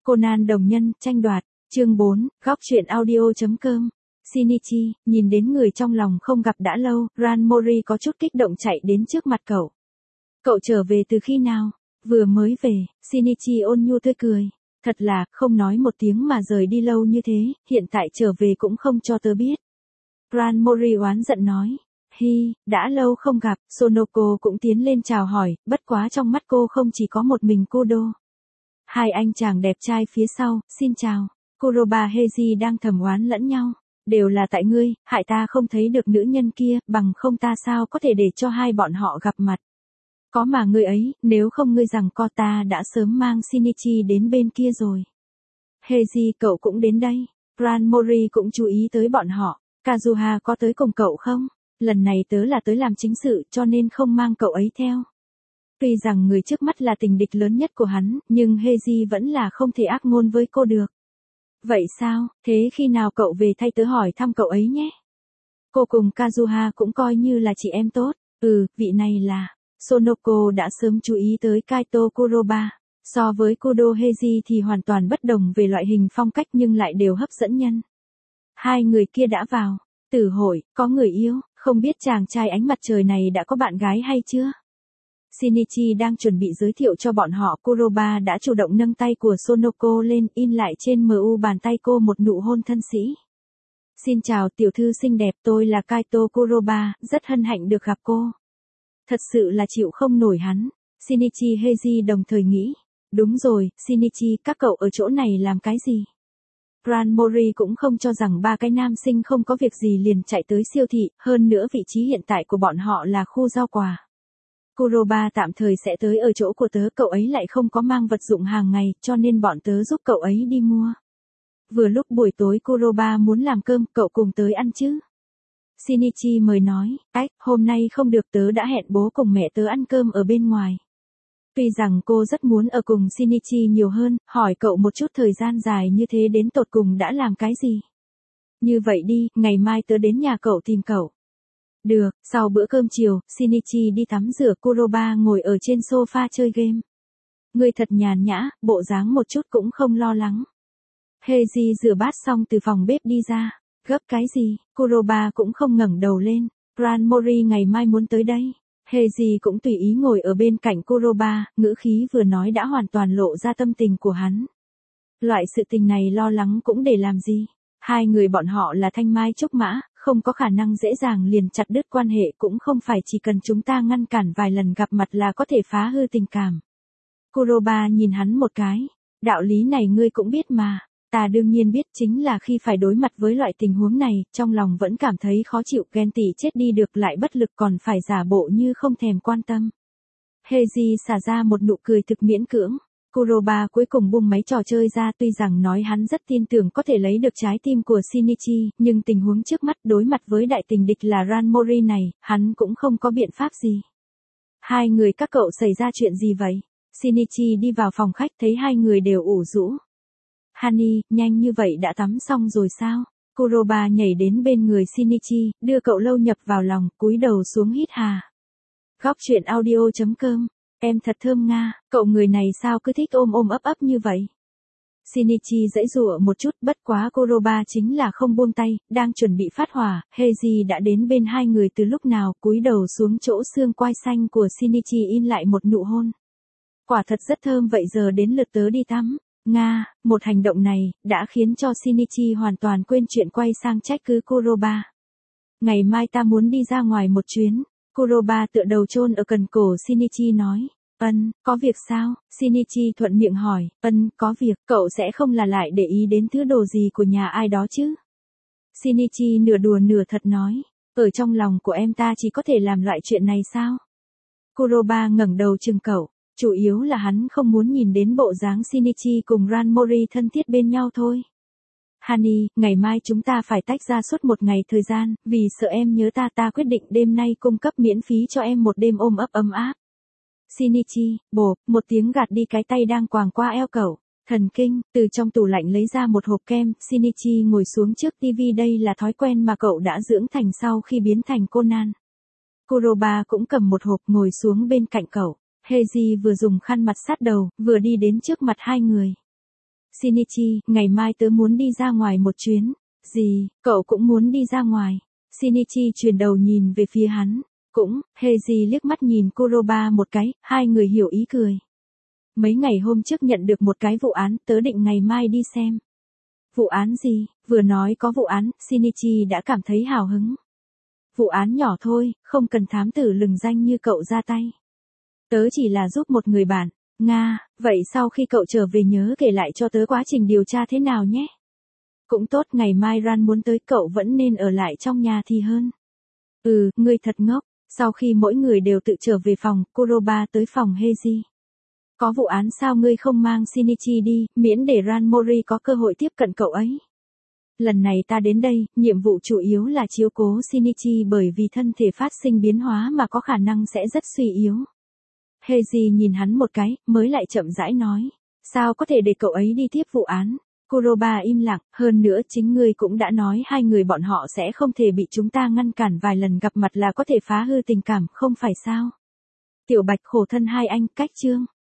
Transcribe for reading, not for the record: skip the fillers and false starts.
Conan đồng nhân, tranh đoạt, chương 4, góc truyện audio.com. Shinichi, nhìn đến người trong lòng không gặp đã lâu, Ranmori có chút kích động chạy đến trước mặt cậu. Cậu trở về từ khi nào? Vừa mới về, Shinichi ôn nhu tươi cười. Thật là, không nói một tiếng mà rời đi lâu như thế, hiện tại trở về cũng không cho tớ biết. Ranmori oán giận nói. Hi, đã lâu không gặp, Sonoko cũng tiến lên chào hỏi, bất quá trong mắt cô không chỉ có một mình Kudo. Hai anh chàng đẹp trai phía sau, xin chào. Kuroba Heiji đang thầm oán lẫn nhau. Đều là tại ngươi, hại ta không thấy được nữ nhân kia, bằng không ta sao có thể để cho hai bọn họ gặp mặt. Có mà ngươi ấy, nếu không ngươi rằng co ta đã sớm mang Shinichi đến bên kia rồi. Heiji cậu cũng đến đây. Ranmori cũng chú ý tới bọn họ. Kazuha có tới cùng cậu không? Lần này tớ là tới làm chính sự cho nên không mang cậu ấy theo. Tuy rằng người trước mắt là tình địch lớn nhất của hắn, nhưng Heiji vẫn là không thể ác ngôn với cô được. Vậy sao, thế khi nào cậu về thay tớ hỏi thăm cậu ấy nhé? Cô cùng Kazuha cũng coi như là chị em tốt. Vị này là... Sonoko đã sớm chú ý tới Kaito Kuroba. So với Kudo Heiji thì hoàn toàn bất đồng về loại hình phong cách nhưng lại đều hấp dẫn nhân. Hai người kia đã vào. Tử hội, có người yêu, không biết chàng trai ánh mặt trời này đã có bạn gái hay chưa? Shinichi đang chuẩn bị giới thiệu cho bọn họ. Kuroba đã chủ động nâng tay của Sonoko lên, in lại trên mu bàn tay cô một nụ hôn thân sĩ. Xin chào tiểu thư xinh đẹp, tôi là Kaito Kuroba, rất hân hạnh được gặp cô. Thật sự là chịu không nổi hắn. Shinichi Heiji đồng thời nghĩ. Đúng rồi, Shinichi, các cậu ở chỗ này làm cái gì? Ranmori cũng không cho rằng ba cái nam sinh không có việc gì liền chạy tới siêu thị, hơn nữa vị trí hiện tại của bọn họ là khu rau quà. Kuroba tạm thời sẽ tới ở chỗ của tớ, cậu ấy lại không có mang vật dụng hàng ngày, cho nên bọn tớ giúp cậu ấy đi mua. Vừa lúc buổi tối Kuroba muốn làm cơm, cậu cùng tới ăn chứ? Shinichi mời nói, hôm nay không được, tớ đã hẹn bố cùng mẹ tớ ăn cơm ở bên ngoài. Tuy rằng cô rất muốn ở cùng Shinichi nhiều hơn, hỏi cậu một chút thời gian dài như thế đến tột cùng đã làm cái gì. Như vậy đi, ngày mai tớ đến nhà cậu tìm cậu. Được, sau bữa cơm chiều, Shinichi đi tắm rửa, Kuroba ngồi ở trên sofa chơi game. Ngươi thật nhàn nhã, bộ dáng một chút cũng không lo lắng. Heiji rửa bát xong từ phòng bếp đi ra. Gấp cái gì, Kuroba cũng không ngẩng đầu lên. Ranmori ngày mai muốn tới đây. Heiji cũng tùy ý ngồi ở bên cạnh Kuroba, ngữ khí vừa nói đã hoàn toàn lộ ra tâm tình của hắn. Loại sự tình này lo lắng cũng để làm gì? Hai người bọn họ là thanh mai trúc mã, không có khả năng dễ dàng liền chặt đứt quan hệ, cũng không phải chỉ cần chúng ta ngăn cản vài lần gặp mặt là có thể phá hư tình cảm. Kuroba nhìn hắn một cái. Đạo lý này ngươi cũng biết mà. Ta đương nhiên biết, chính là khi phải đối mặt với loại tình huống này, trong lòng vẫn cảm thấy khó chịu, ghen tị chết đi được lại bất lực còn phải giả bộ như không thèm quan tâm. Heiji xả ra một nụ cười thực miễn cưỡng. Kuroba cuối cùng bung máy trò chơi ra, tuy rằng nói hắn rất tin tưởng có thể lấy được trái tim của Shinichi, nhưng tình huống trước mắt đối mặt với đại tình địch là Ranmori này, hắn cũng không có biện pháp gì. Hai người các cậu xảy ra chuyện gì vậy? Shinichi đi vào phòng khách thấy hai người đều ủ rũ. Hani, nhanh như vậy đã tắm xong rồi sao? Kuroba nhảy đến bên người Shinichi, đưa cậu lâu nhập vào lòng, cúi đầu xuống hít hà. Góc truyện audio.com. Em thật thơm nga, cậu người này sao cứ thích ôm ôm ấp ấp như vậy? Shinichi giãy giụa một chút, bất quá Kuroba chính là không buông tay, đang chuẩn bị phát hỏa. Heiji đã đến bên hai người từ lúc nào, cúi đầu xuống chỗ xương quai xanh của Shinichi in lại một nụ hôn. Quả thật rất thơm, vậy giờ đến lượt tớ đi tắm. Nga, một hành động này, đã khiến cho Shinichi hoàn toàn quên chuyện quay sang trách cứ Kuroba. Ngày mai ta muốn đi ra ngoài một chuyến. Kuroba tựa đầu chôn ở cần cổ Shinichi nói. Có việc sao? Shinichi thuận miệng hỏi. Có việc, cậu sẽ không là lại để ý đến thứ đồ gì của nhà ai đó chứ? Shinichi nửa đùa nửa thật nói. Ở trong lòng của em ta chỉ có thể làm loại chuyện này sao? Kuroba ngẩng đầu chừng cậu. Chủ yếu là hắn không muốn nhìn đến bộ dáng Shinichi cùng Ranmori thân thiết bên nhau thôi. Hani, ngày mai chúng ta phải tách ra suốt một ngày thời gian, vì sợ em nhớ ta quyết định đêm nay cung cấp miễn phí cho em một đêm ôm ấp ấm áp. Shinichi, một tiếng gạt đi cái tay đang quàng qua eo cậu. Thần kinh, từ trong tủ lạnh lấy ra một hộp kem, Shinichi ngồi xuống trước tivi, đây là thói quen mà cậu đã dưỡng thành sau khi biến thành Conan. Kuroba cũng cầm một hộp ngồi xuống bên cạnh cậu. Heiji vừa dùng khăn mặt sát đầu, vừa đi đến trước mặt hai người. Shinichi, ngày mai tớ muốn đi ra ngoài một chuyến. Gì, cậu cũng muốn đi ra ngoài? Shinichi chuyển đầu nhìn về phía hắn. Cũng, Heiji liếc mắt nhìn Kuroba một cái, hai người hiểu ý cười. Mấy ngày hôm trước nhận được một cái vụ án, tớ định ngày mai đi xem. Vụ án gì? Vừa nói có vụ án, Shinichi đã cảm thấy hào hứng. Vụ án nhỏ thôi, không cần thám tử lừng danh như cậu ra tay. Tớ chỉ là giúp một người bạn. Nga, vậy sau khi cậu trở về nhớ kể lại cho tớ quá trình điều tra thế nào nhé. Cũng tốt, ngày mai Ran muốn tới, cậu vẫn nên ở lại trong nhà thì hơn. Ngươi thật ngốc. Sau khi mỗi người đều tự trở về phòng, Kuroba tới phòng Heiji. Có vụ án sao ngươi không mang Shinichi đi, miễn để Ran Mori có cơ hội tiếp cận cậu ấy. Lần này ta đến đây, nhiệm vụ chủ yếu là chiếu cố Shinichi bởi vì thân thể phát sinh biến hóa mà có khả năng sẽ rất suy yếu. Heiji nhìn hắn một cái, mới lại chậm rãi nói. Sao có thể để cậu ấy đi tiếp vụ án? Kuroba im lặng, hơn nữa chính ngươi cũng đã nói hai người bọn họ sẽ không thể bị chúng ta ngăn cản, vài lần gặp mặt là có thể phá hư tình cảm, không phải sao? Tiểu Bạch khổ thân hai anh, cách chương.